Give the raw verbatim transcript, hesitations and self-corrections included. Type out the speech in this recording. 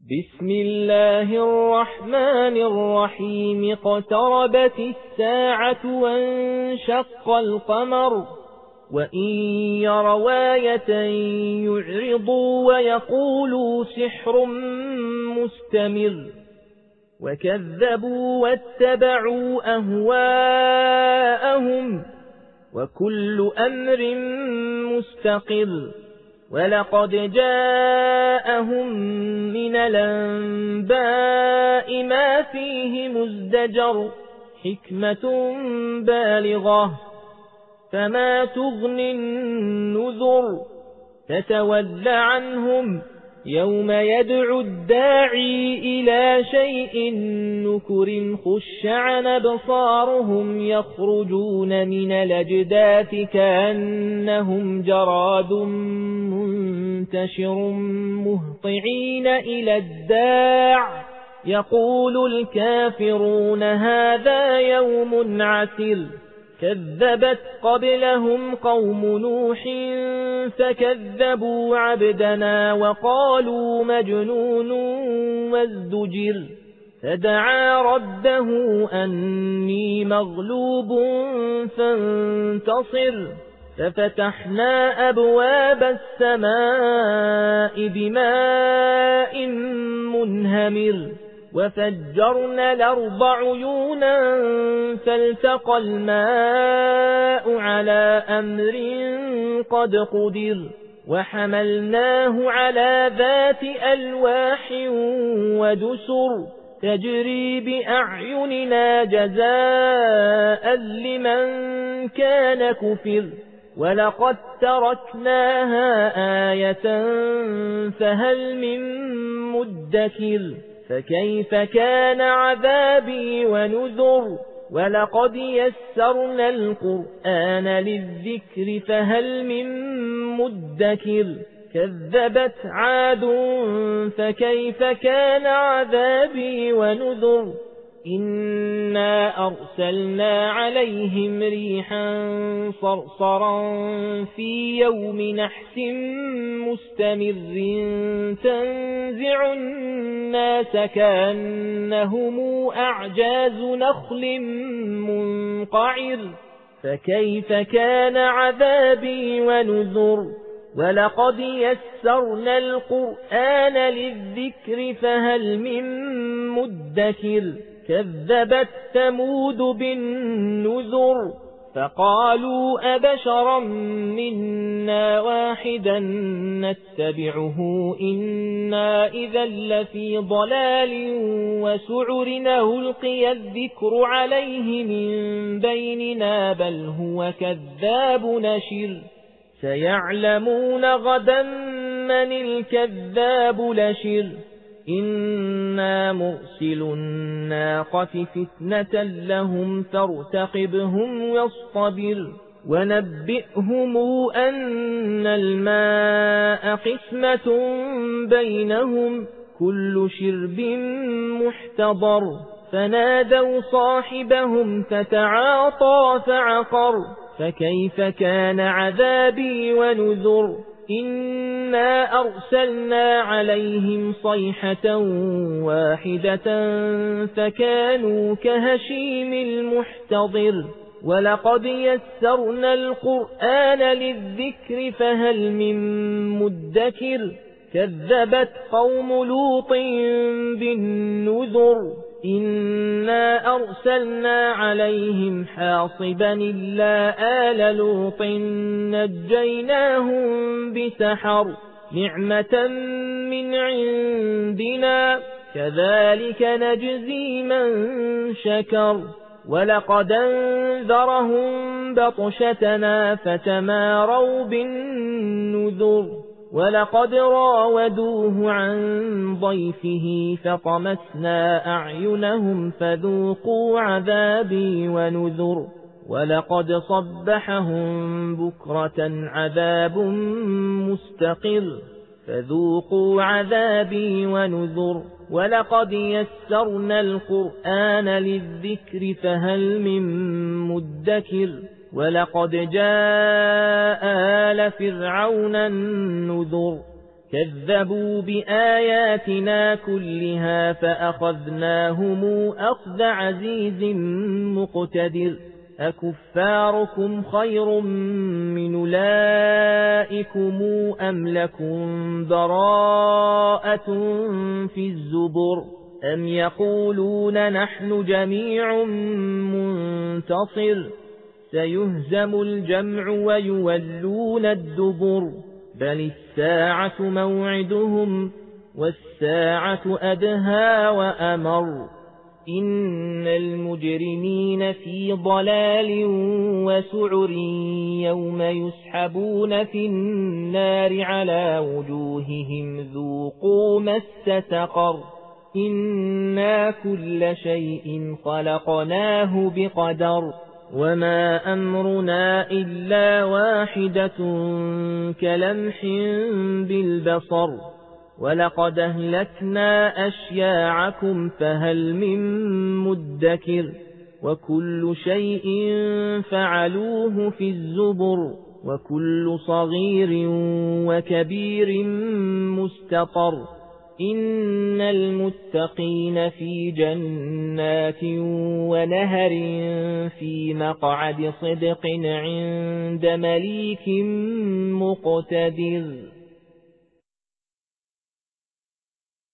بسم الله الرحمن الرحيم اقتربت الساعة وانشق القمر وإن يروا آية يعرضوا ويقولوا سحر مستمر وكذبوا واتبعوا أهواءهم وكل أمر مستقر ولقد جاءهم من الأنباء ما فيه مزدجر حكمة بالغة فما تغني النذر فتول عنهم يوم يدعو الداعي إلى شيء نكر خش عن أبصارهم يخرجون من الأجداث كأنهم جراد منتشر مهطعين إلى الداع يقول الكافرون هذا يوم عسر كذبت قبلهم قوم نوح فكذبوا عبدنا وقالوا مجنون وازدجر فدعا ربه أني مغلوب فانتصر ففتحنا أبواب السماء بماء منهمر وفجرنا الأرض عيونا فالتقى الماء على أمر قد قدر وحملناه على ذات ألواح ودسر تجري بأعيننا جزاء لمن كان كفر ولقد تركناها آية فهل من مدكر فكيف كان عذابي ونذر ولقد يسرنا القرآن للذكر فهل من مدكر كذبت عاد فكيف كان عذابي ونذر إنا أرسلنا عليهم ريحا صرصرا في يوم نحس مستمر تنزع الناس كأنهم أعجاز نخل منقعر فكيف كان عذابي ونذر ولقد يسرنا القرآن للذكر فهل من مدكر كذبت ثمود بالنذر فقالوا أبشرا منا واحدا نتبعه إنا إذا لفي ضلال وسعر ألقي الذكر عليه من بيننا بل هو كذاب نشر سيعلمون غدا من الكذاب لشر إنا مرسل الناقة فتنة لهم فارتقبهم واصطبر ونبئهم أن الماء قسمة بينهم كل شرب محتضر فنادوا صاحبهم فتعاطى فعقر فكيف كان عذابي ونذر إنا أرسلنا عليهم صيحة واحدة فكانوا كهشيم المحتضر ولقد يسرنا القرآن للذكر فهل من مدكر كذبت قوم لوط بالنذر إنا أرسلنا عليهم حاصبا إلا آل لوط نجيناهم بسحر نعمة من عندنا كذلك نجزي من شكر ولقد انذرهم بطشتنا فتماروا بالنذر ولقد راودوه عن ضيفه فطمسنا أعينهم فذوقوا عذابي ونذر ولقد صبحهم بكرة عذاب مستقر فذوقوا عذابي ونذر ولقد يسرنا القرآن للذكر فهل من مدكر ولقد جاء آل فرعون النذر كذبوا بآياتنا كلها فأخذناهم أخذ عزيز مقتدر أكفاركم خير من أولئكم أم لكم براءة في الزبر أم يقولون نحن جميع منتصر سيهزم الجمع ويولون الدبر بل الساعة موعدهم والساعة أدهى وأمر إن المجرمين في ضلال وسعر يوم يسحبون في النار على وجوههم ذوقوا مس سقر إنا كل شيء خلقناه بقدر وما أمرنا إلا واحدة كلمح بالبصر ولقد أهلكنا أشياعكم فهل من مدكر وكل شيء فعلوه في الزبر وكل صغير وكبير مستطر إن المتقين في جنات ونهر في مقعد صدق عند مليك مقتدر.